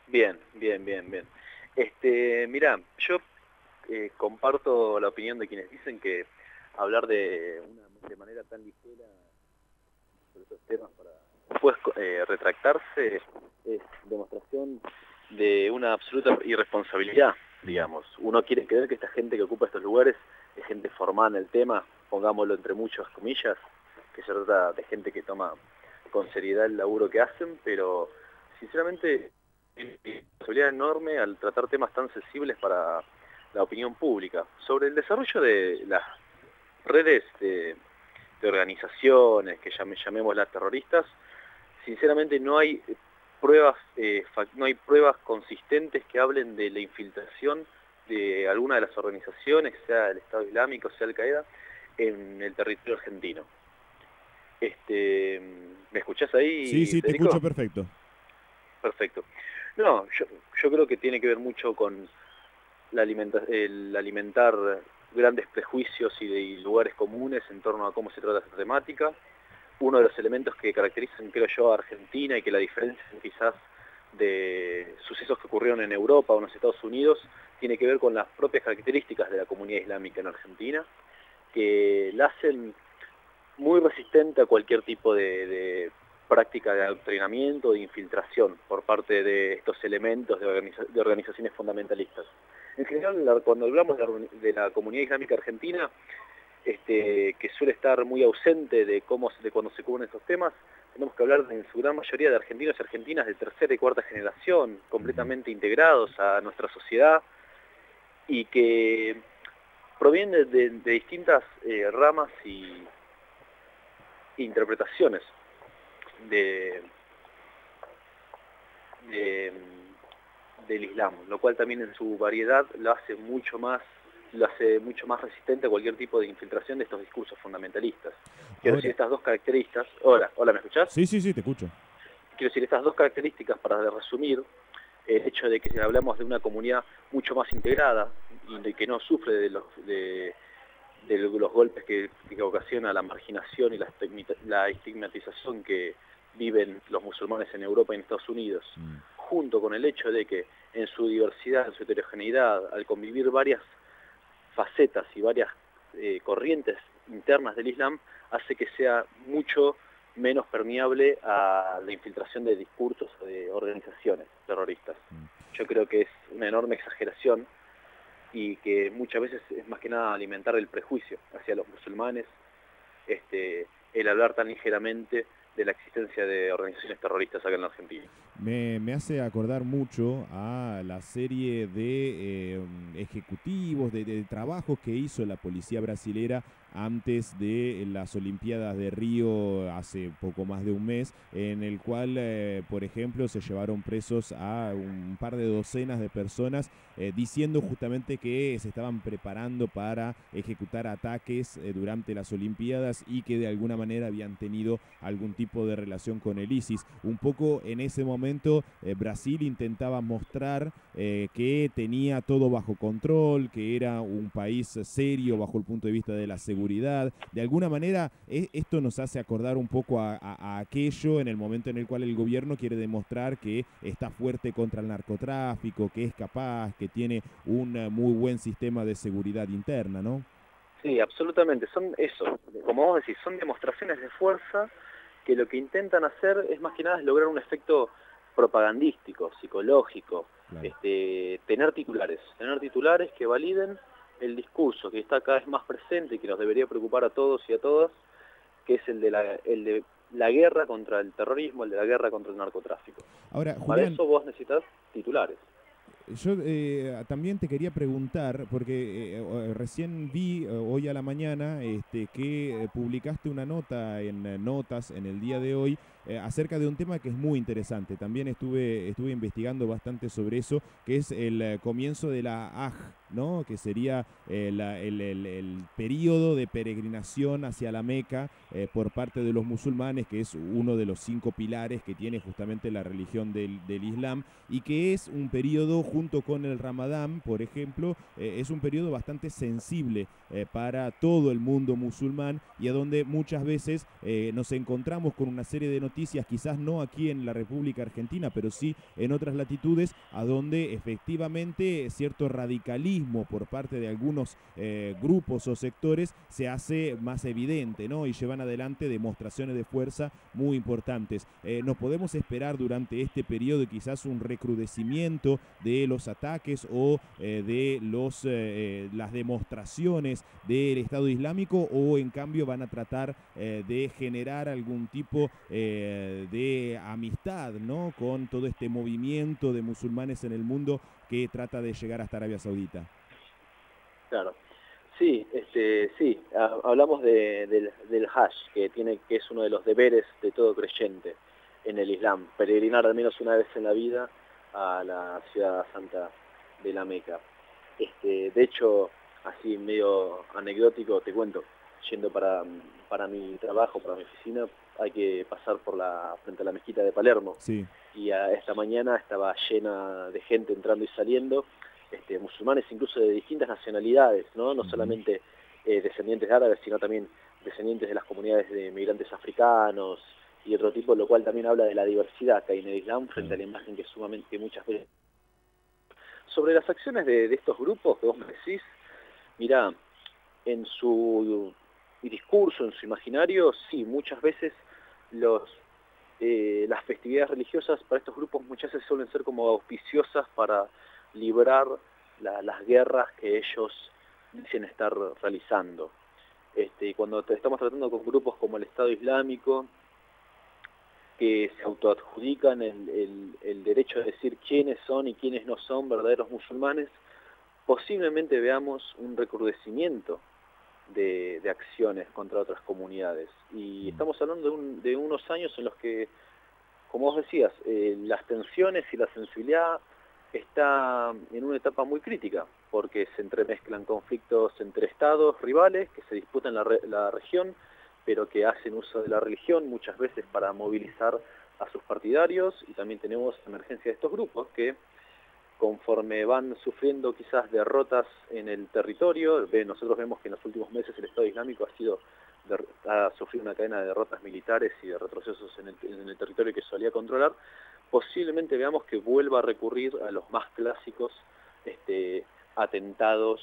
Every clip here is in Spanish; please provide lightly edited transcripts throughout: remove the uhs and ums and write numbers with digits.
Bien, bien, bien, bien. Mirá, yo comparto la opinión de quienes dicen que hablar de manera tan ligera sobre estos temas para después retractarse es demostración de una absoluta irresponsabilidad, digamos. Uno quiere creer que esta gente que ocupa estos lugares es gente formada en el tema, pongámoslo entre muchas comillas, que se trata de gente que toma con seriedad el laburo que hacen, pero sinceramente hay una responsabilidad enorme al tratar temas tan sensibles para la opinión pública. Sobre el desarrollo de las redes de organizaciones que llamémoslas terroristas, sinceramente no hay pruebas consistentes que hablen de la infiltración de alguna de las organizaciones, sea el Estado Islámico, sea Al-Qaeda, en el territorio argentino. ¿Me escuchás Sí, ahí, sí, te escucho Federico? perfecto. Perfecto. No, yo creo que tiene que ver mucho con el alimentar grandes prejuicios y lugares comunes en torno a cómo se trata esta temática. Uno de los elementos que caracterizan, creo yo, a Argentina y que la diferencian quizás de sucesos que ocurrieron en Europa o en los Estados Unidos, tiene que ver con las propias características de la comunidad islámica en Argentina, que la hacen muy resistente a cualquier tipo de práctica de adoctrinamiento, de infiltración por parte de estos elementos de organizaciones fundamentalistas. En general, cuando hablamos de la comunidad islámica argentina, que suele estar muy ausente de cuando se cubren estos temas, tenemos que hablar en su gran mayoría de argentinos y argentinas de tercera y cuarta generación, Ujú. completamente integrados a nuestra sociedad y que provienen de distintas ramas y interpretaciones de, de, del Islam, lo cual también en su variedad lo hace mucho más resistente a cualquier tipo de infiltración de estos discursos fundamentalistas. Quiero decir, Ahora, estas dos características, hola, ¿me escuchás? sí, sí, sí, te escucho. Quiero decir, estas dos características, para resumir, el hecho de que hablamos de una comunidad mucho más integrada y de que no sufre de los golpes que ocasiona la marginación y la estigmatización que viven los musulmanes en Europa y en Estados Unidos, Mm. junto con el hecho de que en su diversidad, en su heterogeneidad, al convivir varias facetas y varias corrientes internas del Islam, hace que sea mucho menos permeable a la infiltración de discursos o de organizaciones terroristas. Mm. Yo creo que es una enorme exageración y que muchas veces es más que nada alimentar el prejuicio hacia los musulmanes, el hablar tan ligeramente de la existencia de organizaciones terroristas acá en la Argentina. Me hace acordar mucho a la serie de ejecutivos, de trabajos que hizo la policía brasilera antes de las Olimpiadas de Río hace poco más de un mes, en el cual, por ejemplo, se llevaron presos a un par de docenas de personas diciendo justamente que se estaban preparando para ejecutar ataques durante las Olimpiadas y que de alguna manera habían tenido algún tipo de relación con el ISIS. Un poco en ese momento Brasil intentaba mostrar que tenía todo bajo control, que era un país serio bajo el punto de vista de la seguridad. De alguna manera esto nos hace acordar un poco a aquello en el momento en el cual el gobierno quiere demostrar que está fuerte contra el narcotráfico, que es capaz, que tiene un muy buen sistema de seguridad interna, ¿no? Sí, absolutamente, son eso, como vos decís, son demostraciones de fuerza que lo que intentan hacer es más que nada es lograr un efecto propagandístico, psicológico, Claro. tener titulares que validen el discurso que está cada vez más presente y que nos debería preocupar a todos y a todas, que es el de la guerra contra el terrorismo, el de la guerra contra el narcotráfico. Ahora, Para Julián, eso vos necesitas titulares. yo también te quería preguntar, porque recién vi hoy a la mañana que publicaste una nota en Notas en el día de hoy acerca de un tema que es muy interesante. También estuve investigando bastante sobre eso, que es el comienzo de la Hajj, ¿no? Que sería el periodo de peregrinación hacia la Meca por parte de los musulmanes, que es uno de los 5 pilares que tiene justamente la religión del Islam, y que es un periodo junto con el Ramadán, por ejemplo, es un periodo bastante sensible para todo el mundo musulmán y a donde muchas veces nos encontramos con una serie de noticias, quizás no aquí en la República Argentina, pero sí en otras latitudes, a donde efectivamente cierto radicalismo por parte de algunos grupos o sectores se hace más evidente, ¿no? Y llevan adelante demostraciones de fuerza muy importantes. ¿Nos podemos esperar durante este periodo quizás un recrudecimiento de los ataques o de las demostraciones del Estado Islámico, o en cambio van a tratar de generar algún tipo de amistad, ¿no?, con todo este movimiento de musulmanes en el mundo que trata de llegar hasta Arabia Saudita? Claro. Sí, sí, hablamos del Hajj, que es uno de los deberes de todo creyente en el Islam, peregrinar al menos una vez en la vida a la ciudad santa de la Meca. De hecho, así medio anecdótico, te cuento, yendo para mi trabajo, para mi oficina, hay que pasar frente a la mezquita de Palermo. Sí. Y esta mañana estaba llena de gente entrando y saliendo, musulmanes incluso de distintas nacionalidades, no solamente descendientes de árabes, sino también descendientes de las comunidades de migrantes africanos y otro tipo, lo cual también habla de la diversidad que hay en el Islam frente a la imagen que muchas veces... Sobre las acciones de estos grupos que vos me decís, mirá, en su discurso, en su imaginario, sí, muchas veces las festividades religiosas para estos grupos muchas veces suelen ser como auspiciosas para librar las guerras que ellos dicen estar realizando. Y cuando estamos tratando con grupos como el Estado Islámico, que se autoadjudican el derecho de decir quiénes son y quiénes no son verdaderos musulmanes, posiblemente veamos un recrudecimiento de acciones contra otras comunidades. Y estamos hablando de unos años en los que, como vos decías, las tensiones y la sensibilidad está en una etapa muy crítica, porque se entremezclan conflictos entre estados rivales que se disputan la región, pero que hacen uso de la religión muchas veces para movilizar a sus partidarios, y también tenemos la emergencia de estos grupos que, conforme van sufriendo quizás derrotas en el territorio, nosotros vemos que en los últimos meses el Estado Islámico ha sufrido una cadena de derrotas militares y de retrocesos en el territorio que solía controlar. Posiblemente veamos que vuelva a recurrir a los más clásicos atentados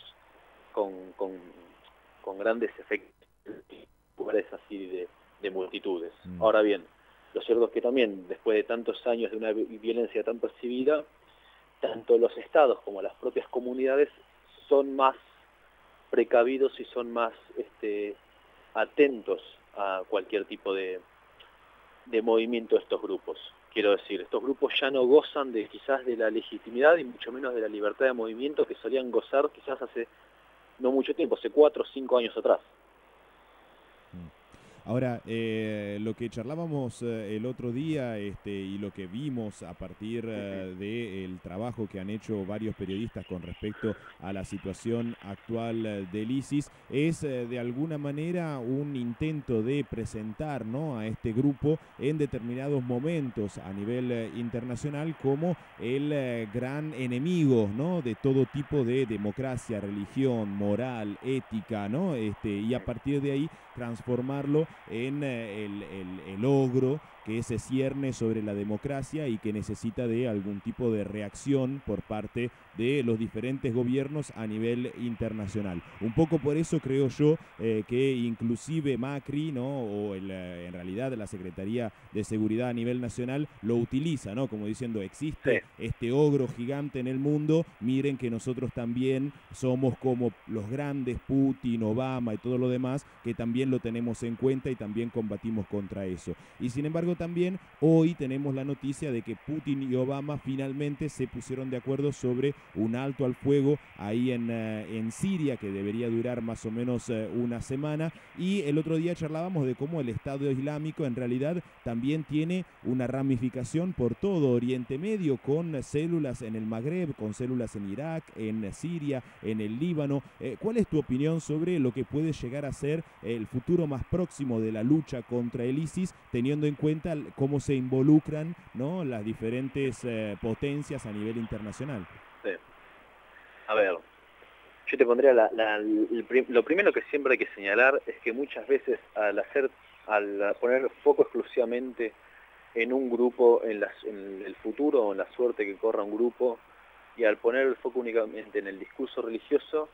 con grandes efectos, lugares así de multitudes. Ahora bien, lo cierto es que también, después de tantos años de una violencia tan percibida, tanto los estados como las propias comunidades son más precavidos y son más atentos a cualquier tipo de movimiento de estos grupos. Quiero decir, estos grupos ya no gozan quizás de la legitimidad y mucho menos de la libertad de movimiento que solían gozar quizás hace no mucho tiempo, hace 4 o 5 años atrás. Ahora, lo que charlábamos el otro día y lo que vimos a partir del trabajo que han hecho varios periodistas con respecto a la situación actual del ISIS es de alguna manera un intento de presentar, ¿no?, a este grupo en determinados momentos a nivel internacional como el gran enemigo, ¿no?, de todo tipo de democracia, religión, moral, ética, ¿no?, y a partir de ahí transformarlo en el ogro que se cierne sobre la democracia y que necesita de algún tipo de reacción por parte de los diferentes gobiernos a nivel internacional. Un poco por eso creo yo que inclusive Macri, ¿no?, o en realidad la Secretaría de Seguridad a nivel nacional lo utiliza, ¿no?, como diciendo, existe este ogro gigante en el mundo, miren que nosotros también somos como los grandes, Putin, Obama y todo lo demás, que también lo tenemos en cuenta y también combatimos contra eso. Y sin embargo también hoy tenemos la noticia de que Putin y Obama finalmente se pusieron de acuerdo sobre un alto al fuego ahí en Siria, que debería durar más o menos una semana, y el otro día charlábamos de cómo el Estado Islámico en realidad también tiene una ramificación por todo Oriente Medio, con células en el Magreb, con células en Irak, en Siria, en el Líbano. ¿Cuál es tu opinión sobre lo que puede llegar a ser el futuro más próximo de la lucha contra el ISIS, teniendo en cuenta cómo se involucran, ¿no?, las diferentes potencias a nivel internacional? Sí. A ver, yo te pondría lo primero que siempre hay que señalar es que muchas veces al poner foco exclusivamente en un grupo, en el futuro o en la suerte que corra un grupo, y al poner el foco únicamente en el discurso religioso,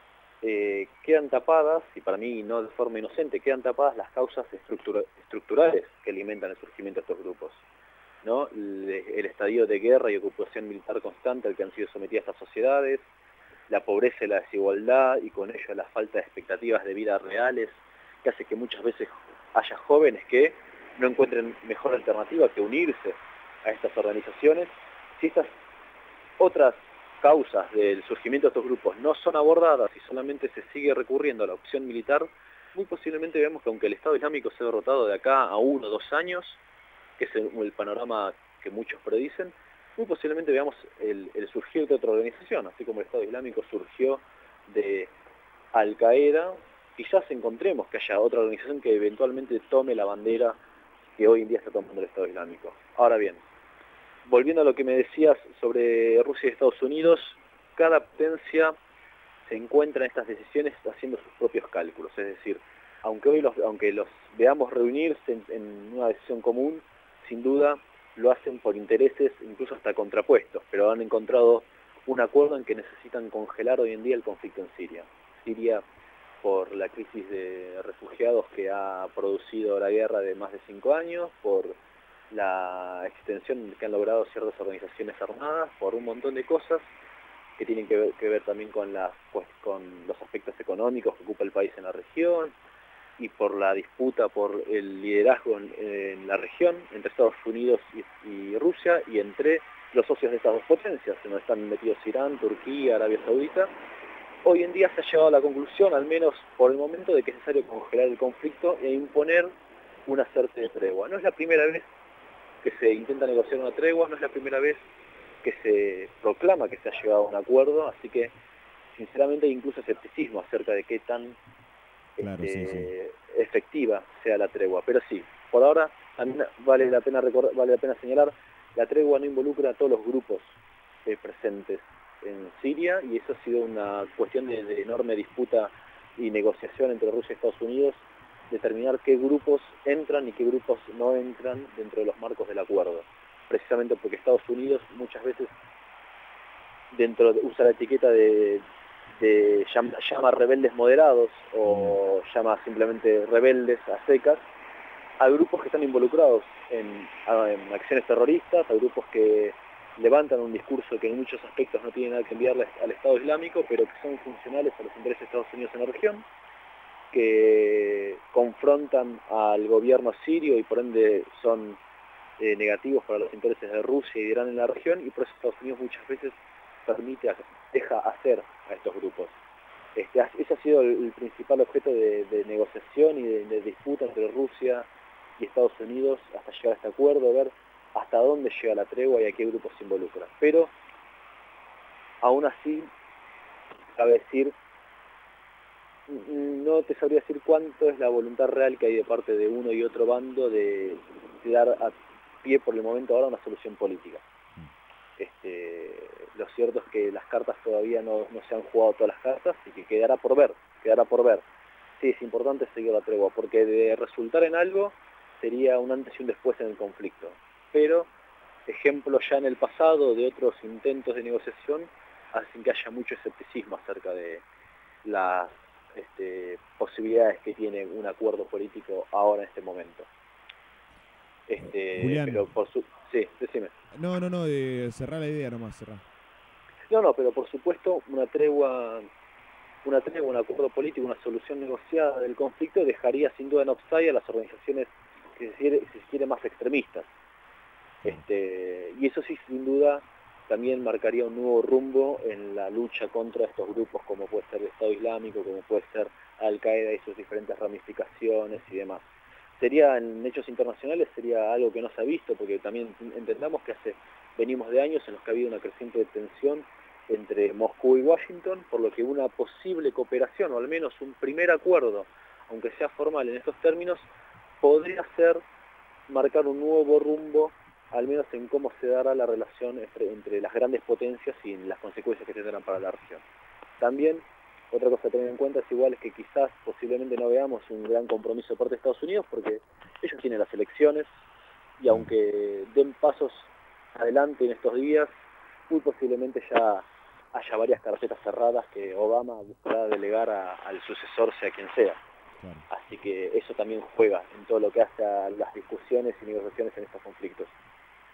quedan tapadas, y para mí no de forma inocente, quedan tapadas las causas estructurales que alimentan el surgimiento de estos grupos, ¿no? El estadio de guerra y ocupación militar constante al que han sido sometidas estas sociedades, la pobreza y la desigualdad, y con ello la falta de expectativas de vida reales, que hace que muchas veces haya jóvenes que no encuentren mejor alternativa que unirse a estas organizaciones. Si estas otras causas del surgimiento de estos grupos no son abordadas y solamente se sigue recurriendo a la opción militar, muy posiblemente veamos que aunque el Estado Islámico sea derrotado de acá a 1 o 2 años, que es el panorama que muchos predicen, muy posiblemente veamos el surgir de otra organización, así como el Estado Islámico surgió de Al Qaeda, quizás encontremos que haya otra organización que eventualmente tome la bandera que hoy en día está tomando el Estado Islámico. Ahora bien, volviendo a lo que me decías sobre Rusia y Estados Unidos, cada potencia se encuentra en estas decisiones haciendo sus propios cálculos, es decir, aunque los veamos reunirse en una decisión común, sin duda lo hacen por intereses incluso hasta contrapuestos, pero han encontrado un acuerdo en que necesitan congelar hoy en día el conflicto en Siria. Siria, por la crisis de refugiados que ha producido la guerra de más de 5 años, por la extensión que han logrado ciertas organizaciones armadas, por un montón de cosas que tienen que ver también con los aspectos económicos que ocupa el país en la región, y por la disputa por el liderazgo en la región entre Estados Unidos y Rusia, y entre los socios de estas dos potencias, en donde están metidos Irán, Turquía, Arabia Saudita. Hoy en día se ha llegado a la conclusión, al menos por el momento, de que es necesario congelar el conflicto e imponer una suerte de tregua. No es la primera vez que se intenta negociar una tregua, no es la primera vez que se proclama que se ha llegado a un acuerdo, así que sinceramente hay incluso escepticismo acerca de qué tan Claro, sí, sí. efectiva sea la tregua. Pero sí, por ahora también vale la pena señalar, la tregua no involucra a todos los grupos presentes en Siria, y eso ha sido una cuestión de enorme disputa y negociación entre Rusia y Estados Unidos, determinar qué grupos entran y qué grupos no entran dentro de los marcos del acuerdo, precisamente porque Estados Unidos muchas veces usa la etiqueta de llama rebeldes moderados o llama simplemente rebeldes a secas a grupos que están involucrados en acciones terroristas, a grupos que levantan un discurso que en muchos aspectos no tiene nada que enviarle al Estado Islámico, pero que son funcionales a los intereses de Estados Unidos en la región, que confrontan al gobierno sirio y por ende son negativos para los intereses de Rusia y de Irán en la región, y por eso Estados Unidos muchas veces deja hacer a estos grupos. Ese ha sido el principal objeto de negociación y de disputa entre Rusia y Estados Unidos hasta llegar a este acuerdo, ver hasta dónde llega la tregua y a qué grupos se involucra. Pero, aún así, cabe decir, no te sabría decir cuánto es la voluntad real que hay de parte de uno y otro bando de dar a pie por el momento ahora una solución política. Lo cierto es que las cartas todavía no se han jugado todas las cartas y que quedará por ver. Sí, es importante seguir la tregua, porque de resultar en algo sería un antes y un después en el conflicto. Pero ejemplos ya en el pasado de otros intentos de negociación hacen que haya mucho escepticismo acerca de las posibilidades que tiene un acuerdo político ahora en este momento. Julián. Pero sí, decime. No, cerrá la idea nomás, cerrá. No, pero por supuesto una tregua, un acuerdo político, una solución negociada del conflicto dejaría sin duda en offside a las organizaciones que si se quiere más extremistas. Y eso sí, sin duda, también marcaría un nuevo rumbo en la lucha contra estos grupos, como puede ser el Estado Islámico, como puede ser Al Qaeda y sus diferentes ramificaciones y demás. En hechos internacionales sería algo que no se ha visto, porque también entendamos que venimos de años en los que ha habido una creciente tensión entre Moscú y Washington, por lo que una posible cooperación, o al menos un primer acuerdo, aunque sea formal en estos términos, podría marcar un nuevo rumbo, al menos en cómo se dará la relación entre las grandes potencias y las consecuencias que tendrán para la región. También, otra cosa a tener en cuenta es que quizás posiblemente no veamos un gran compromiso por parte de Estados Unidos, porque ellos tienen las elecciones, y aunque den pasos adelante en estos días, muy posiblemente ya haya varias carpetas cerradas que Obama buscará delegar al sucesor, sea quien sea. Claro. Así que eso también juega en todo lo que hace a las discusiones y negociaciones en estos conflictos.